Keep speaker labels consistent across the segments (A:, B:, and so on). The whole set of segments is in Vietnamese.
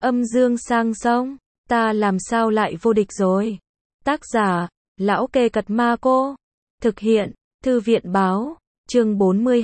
A: Âm dương sang sông, ta làm sao lại vô địch rồi. Tác giả, Lão Kê Cật Ma Cô. Thực hiện, Thư viện báo. Chương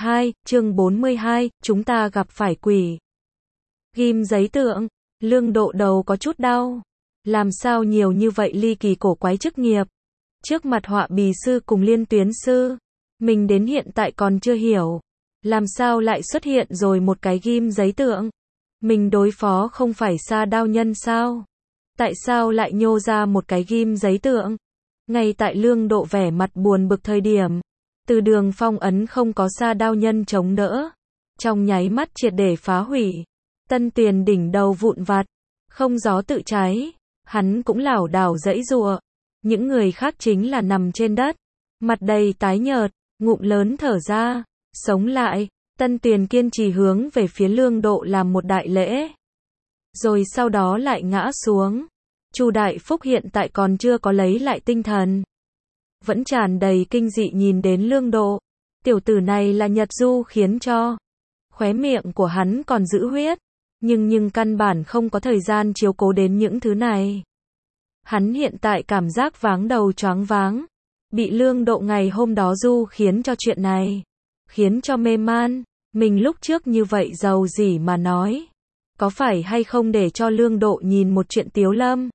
A: 42, chúng ta gặp phải quỷ. Ghim giấy tượng, Lương Độ đầu có chút đau. Làm sao nhiều như vậy ly kỳ cổ quái chức nghiệp. Trước mặt họa bì sư cùng liên tuyến sư, mình đến hiện tại còn chưa hiểu. Làm sao lại xuất hiện rồi một cái ghim giấy tượng. Mình đối phó không phải Sa Đao Nhân sao? Tại sao lại nhô ra một cái ghim giấy tượng? Ngay tại Lương Độ vẻ mặt buồn bực thời điểm, từ đường phong ấn không có Sa Đao Nhân chống đỡ, trong nháy mắt triệt để phá hủy. Tân Tuyền đỉnh đầu vụn vặt, không gió tự cháy, hắn cũng lảo đảo giãy giụa. Những người khác chính là nằm trên đất, mặt đầy tái nhợt, ngụm lớn thở ra, sống lại. Tân Tuyền kiên trì hướng về phía Lương Độ làm một đại lễ, rồi sau đó lại ngã xuống. Chu Đại Phúc hiện tại còn chưa có lấy lại tinh thần, vẫn tràn đầy kinh dị nhìn đến Lương Độ. Tiểu tử này là Nhật Du khiến cho. Khóe miệng của hắn còn giữ huyết, nhưng căn bản không có thời gian chiếu cố đến những thứ này. Hắn hiện tại cảm giác váng đầu choáng váng, bị Lương Độ ngày hôm đó Du khiến cho chuyện này, khiến cho mê man. Mình lúc trước như vậy giàu gì mà nói, có phải hay không để cho Lương Độ nhìn một chuyện tiếu lâm.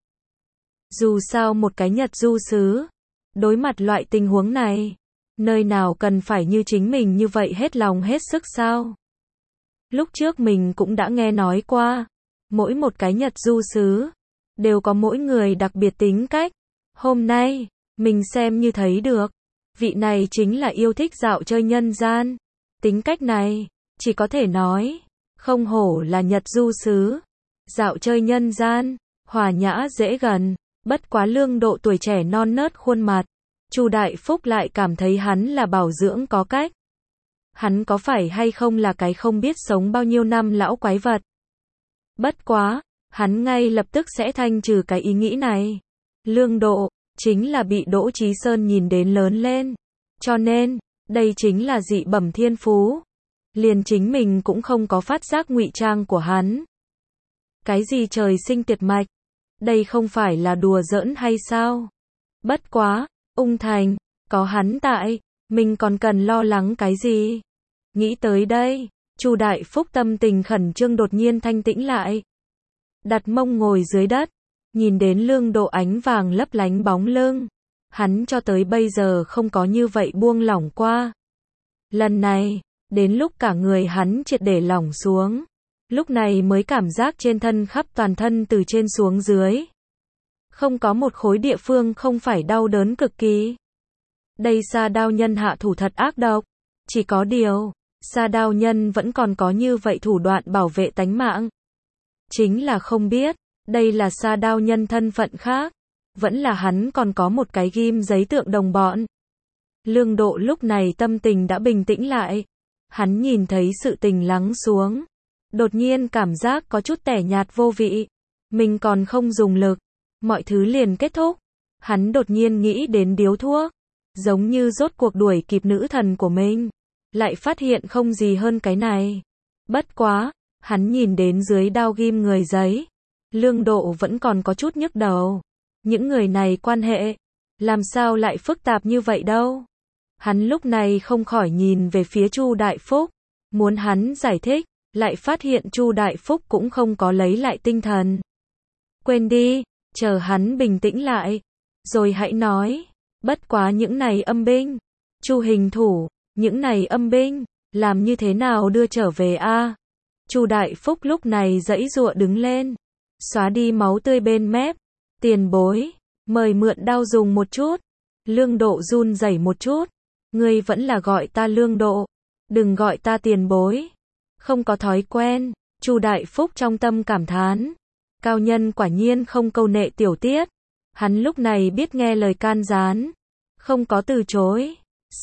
A: Dù sao một cái Nhật Du sứ, đối mặt loại tình huống này, nơi nào cần phải như chính mình như vậy hết lòng hết sức sao? Lúc trước mình cũng đã nghe nói qua, mỗi một cái Nhật Du sứ đều có mỗi người đặc biệt tính cách. Hôm nay, mình xem như thấy được, vị này chính là yêu thích dạo chơi nhân gian. Tính cách này, chỉ có thể nói, không hổ là Nhật Du sứ. Dạo chơi nhân gian, hòa nhã dễ gần, bất quá Lương Độ tuổi trẻ non nớt khuôn mặt. Chu Đại Phúc lại cảm thấy hắn là bảo dưỡng có cách. Hắn có phải hay không là cái không biết sống bao nhiêu năm lão quái vật. Bất quá, hắn ngay lập tức sẽ thanh trừ cái ý nghĩ này. Lương Độ, chính là bị Đỗ Chí Sơn nhìn đến lớn lên. Cho nên, đây chính là dị bẩm thiên phú. Liền chính mình cũng không có phát giác ngụy trang của hắn. Cái gì trời sinh tuyệt mạch? Đây không phải là đùa giỡn hay sao? Bất quá, Ung Thành, có hắn tại, mình còn cần lo lắng cái gì? Nghĩ tới đây, Chu Đại Phúc tâm tình khẩn trương đột nhiên thanh tĩnh lại. Đặt mông ngồi dưới đất, nhìn đến Lương Độ ánh vàng lấp lánh bóng lưng. Hắn cho tới bây giờ không có như vậy buông lỏng qua. Lần này, đến lúc cả người hắn triệt để lỏng xuống, lúc này mới cảm giác trên thân khắp toàn thân từ trên xuống dưới, không có một khối địa phương không phải đau đớn cực kỳ. Đây Sa Đao Nhân hạ thủ thật ác độc, chỉ có điều, Sa Đao Nhân vẫn còn có như vậy thủ đoạn bảo vệ tánh mạng. Chính là không biết, đây là Sa Đao Nhân thân phận khác, vẫn là hắn còn có một cái ghim giấy tượng đồng bọn. Lương Độ lúc này tâm tình đã bình tĩnh lại. Hắn nhìn thấy sự tình lắng xuống, đột nhiên cảm giác có chút tẻ nhạt vô vị. Mình còn không dùng lực, mọi thứ liền kết thúc. Hắn đột nhiên nghĩ đến điếu thuốc, giống như rốt cuộc đuổi kịp nữ thần của mình, lại phát hiện không gì hơn cái này. Bất quá, hắn nhìn đến dưới đao ghim người giấy, Lương Độ vẫn còn có chút nhức đầu. Những người này quan hệ, làm sao lại phức tạp như vậy đâu? Hắn lúc này không khỏi nhìn về phía Chu Đại Phúc, muốn hắn giải thích, lại phát hiện Chu Đại Phúc cũng không có lấy lại tinh thần. Quên đi, chờ hắn bình tĩnh lại, rồi hãy nói. Bất quá những này âm binh, Chu hình thủ, những này âm binh, làm như thế nào đưa trở về a? Chu Đại Phúc lúc này giãy giụa đứng lên, xóa đi máu tươi bên mép. Tiền bối, mời mượn đao dùng một chút. Lương Độ run rẩy một chút. Ngươi vẫn là gọi ta Lương Độ, đừng gọi ta tiền bối. Không có thói quen. Chu Đại Phúc trong tâm cảm thán. Cao nhân quả nhiên không câu nệ tiểu tiết. Hắn lúc này biết nghe lời can gián, không có từ chối.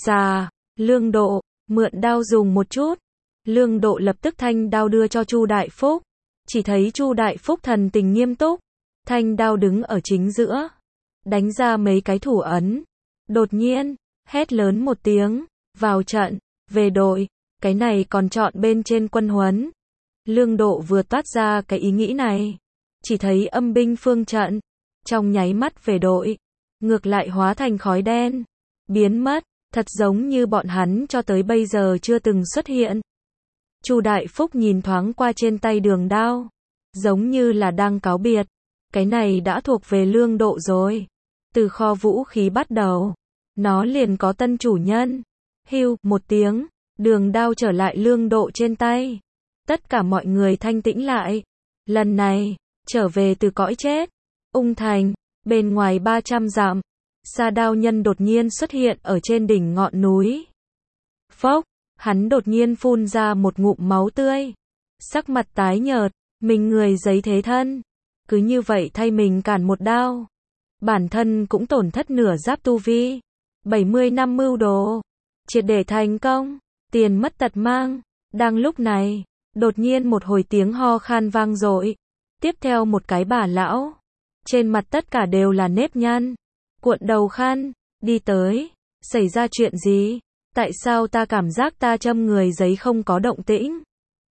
A: Lương Độ, mượn đao dùng một chút. Lương Độ lập tức thanh đao đưa cho Chu Đại Phúc. Chỉ thấy Chu Đại Phúc thần tình nghiêm túc, thanh đao đứng ở chính giữa, đánh ra mấy cái thủ ấn. Đột nhiên, hét lớn một tiếng, vào trận, về đội. Cái này còn chọn bên trên quân huấn. Lương Độ vừa toát ra cái ý nghĩ này, chỉ thấy âm binh phương trận, trong nháy mắt về đội, ngược lại hóa thành khói đen, biến mất, thật giống như bọn hắn cho tới bây giờ chưa từng xuất hiện. Chu Đại Phúc nhìn thoáng qua trên tay đường đao, giống như là đang cáo biệt, cái này đã thuộc về Lương Độ rồi. Từ kho vũ khí bắt đầu, nó liền có tân chủ nhân. Hưu, một tiếng, đường đao trở lại Lương Độ trên tay. Tất cả mọi người thanh tĩnh lại. Lần này, trở về từ cõi chết. Ung Thành, bên ngoài 300 dặm, Sa Đao Nhân đột nhiên xuất hiện ở trên đỉnh ngọn núi. Phốc, hắn đột nhiên phun ra một ngụm máu tươi. Sắc mặt tái nhợt, mình người giấy thế thân. Cứ như vậy thay mình cản một đao. Bản thân cũng tổn thất nửa giáp tu vi. 70 năm mưu đồ, triệt để thành công, tiền mất tật mang. Đang lúc này, đột nhiên một hồi tiếng ho khan vang dội. Tiếp theo một cái bà lão, trên mặt tất cả đều là nếp nhăn, cuộn đầu khăn, đi tới. Xảy ra chuyện gì? Tại sao ta cảm giác ta châm người giấy không có động tĩnh?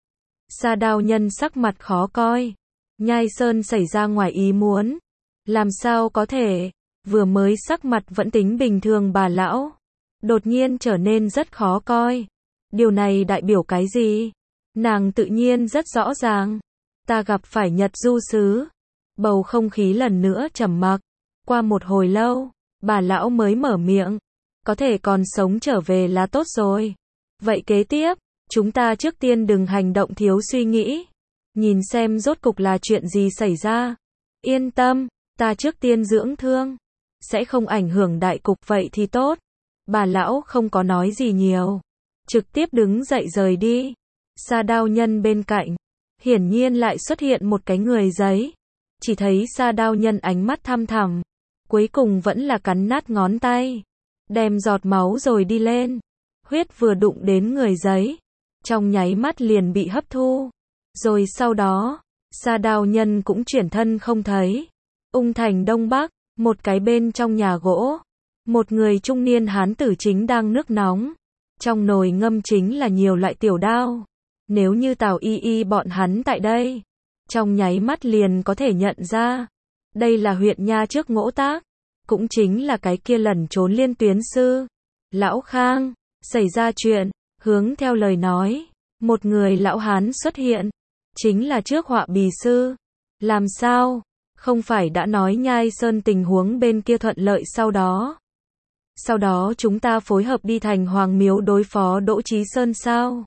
A: Sa Đao Nhân sắc mặt khó coi. Nhai Sơn xảy ra ngoài ý muốn. Làm sao có thể? Vừa mới sắc mặt vẫn tính bình thường bà lão, đột nhiên trở nên rất khó coi. Điều này đại biểu cái gì? Nàng tự nhiên rất rõ ràng. Ta gặp phải Nhật Du Sứ. Bầu không khí lần nữa trầm mặc. Qua một hồi lâu, bà lão mới mở miệng. Có thể còn sống trở về là tốt rồi. Vậy kế tiếp, chúng ta trước tiên đừng hành động thiếu suy nghĩ. Nhìn xem rốt cục là chuyện gì xảy ra. Yên tâm, ta trước tiên dưỡng thương. Sẽ không ảnh hưởng đại cục vậy thì tốt. Bà lão không có nói gì nhiều. Trực tiếp đứng dậy rời đi. Sa Đao Nhân bên cạnh, hiển nhiên lại xuất hiện một cái người giấy. Chỉ thấy Sa Đao Nhân ánh mắt thăm thẳm. Cuối cùng vẫn là cắn nát ngón tay. Đem giọt máu rồi đi lên. Huyết vừa đụng đến người giấy. Trong nháy mắt liền bị hấp thu. Rồi sau đó, Sa Đao Nhân cũng chuyển thân không thấy. Ung Thành Đông Bắc, một cái bên trong nhà gỗ. Một người trung niên hán tử chính đang nước nóng. Trong nồi ngâm chính là nhiều loại tiểu đao. Nếu như Tào Y Y bọn hắn tại đây, trong nháy mắt liền có thể nhận ra. Đây là huyện nha trước Ngỗ Tác. Cũng chính là cái kia lẩn trốn Liên Tuyến Sư. Lão Khang, xảy ra chuyện, hướng theo lời nói. Một người lão hán xuất hiện. Chính là trước Họa Bì Sư. Làm sao? Không phải đã nói Nhai Sơn tình huống bên kia thuận lợi sau đó. Sau đó chúng ta phối hợp đi thành Hoàng Miếu đối phó Đỗ Chí Sơn sao?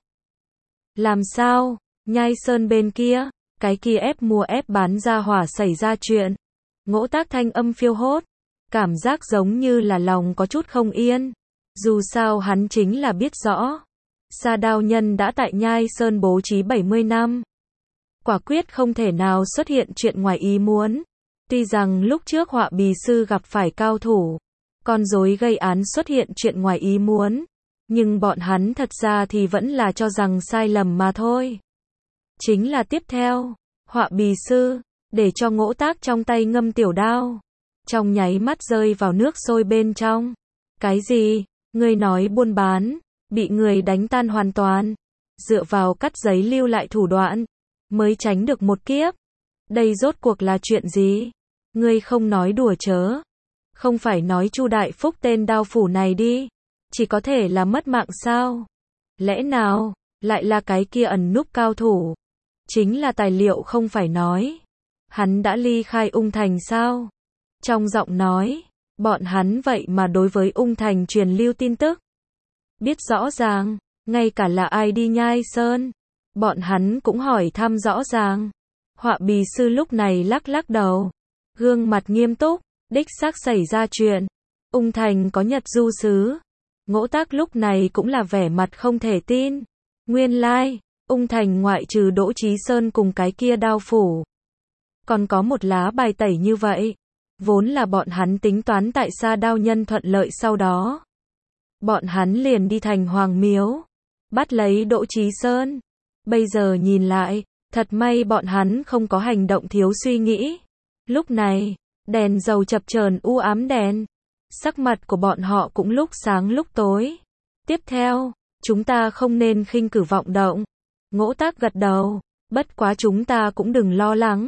A: Làm sao? Nhai Sơn bên kia, cái kia ép mua ép bán ra hỏa xảy ra chuyện. Ngỗ Tác thanh âm phiêu hốt. Cảm giác giống như là lòng có chút không yên. Dù sao hắn chính là biết rõ. Sa Đao Nhân đã tại Nhai Sơn bố trí 70 năm. Quả quyết không thể nào xuất hiện chuyện ngoài ý muốn. Tuy rằng lúc trước Họa Bì Sư gặp phải cao thủ, con rối gây án xuất hiện chuyện ngoài ý muốn. Nhưng bọn hắn thật ra thì vẫn là cho rằng sai lầm mà thôi. Chính là tiếp theo, Họa Bì Sư, để cho Ngỗ Tác trong tay ngâm tiểu đao. Trong nháy mắt rơi vào nước sôi bên trong. Cái gì? Ngươi nói buôn bán, bị người đánh tan hoàn toàn. Dựa vào cắt giấy lưu lại thủ đoạn, mới tránh được một kiếp. Đây rốt cuộc là chuyện gì? Ngươi không nói đùa chớ. Không phải nói Chu Đại Phúc tên đao phủ này đi. Chỉ có thể là mất mạng sao? Lẽ nào, lại là cái kia ẩn núp cao thủ? Chính là tài liệu không phải nói. Hắn đã ly khai Ung Thành sao? Trong giọng nói, bọn hắn vậy mà đối với Ung Thành truyền lưu tin tức. Biết rõ ràng, ngay cả là ai đi Nhai Sơn. Bọn hắn cũng hỏi thăm rõ ràng. Họa Bì Sư lúc này lắc lắc đầu. Gương mặt nghiêm túc, đích xác xảy ra chuyện. Ung Thành có Nhật Du Sứ. Ngỗ Tác lúc này cũng là vẻ mặt không thể tin. Nguyên lai, Ung Thành ngoại trừ Đỗ Chí Sơn cùng cái kia đao phủ. Còn có một lá bài tẩy như vậy. Vốn là bọn hắn tính toán tại Sa Đao Nhân thuận lợi sau đó. Bọn hắn liền đi thành Hoàng Miếu. Bắt lấy Đỗ Chí Sơn. Bây giờ nhìn lại, thật may bọn hắn không có hành động thiếu suy nghĩ. Lúc này, đèn dầu chập chờn u ám đèn. Sắc mặt của bọn họ cũng lúc sáng lúc tối. Tiếp theo, chúng ta không nên khinh cử vọng động. Ngỗ Tác gật đầu. Bất quá chúng ta cũng đừng lo lắng.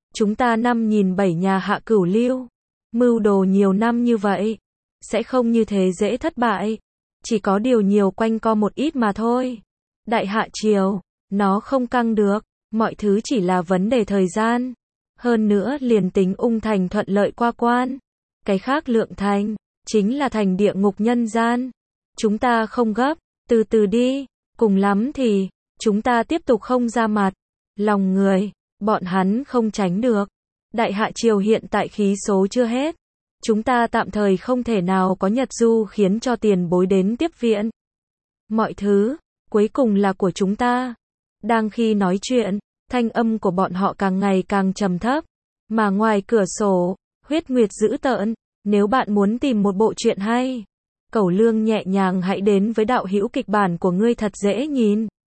A: Chúng ta 5.700 nhà Hạ Cửu Lưu, mưu đồ nhiều năm như vậy, sẽ không như thế dễ thất bại. Chỉ có điều nhiều quanh co một ít mà thôi. Đại Hạ Triều, nó không căng được, mọi thứ chỉ là vấn đề thời gian. Hơn nữa liền tính Ung Thành thuận lợi qua quan, cái khác Lượng Thành, chính là thành địa ngục nhân gian. Chúng ta không gấp, từ từ đi, cùng lắm thì, chúng ta tiếp tục không ra mặt. Lòng người, bọn hắn không tránh được. Đại Hạ Triều hiện tại khí số chưa hết. Chúng ta tạm thời không thể nào có Nhật Du khiến cho tiền bối đến tiếp viện. Mọi thứ, cuối cùng là của chúng ta. Đang khi nói chuyện, thanh âm của bọn họ càng ngày càng trầm thấp. Mà ngoài cửa sổ, huyết nguyệt dữ tợn. Nếu bạn muốn tìm một bộ truyện hay, Cẩu Lương nhẹ nhàng hãy đến với đạo hữu kịch bản của ngươi thật dễ nhìn.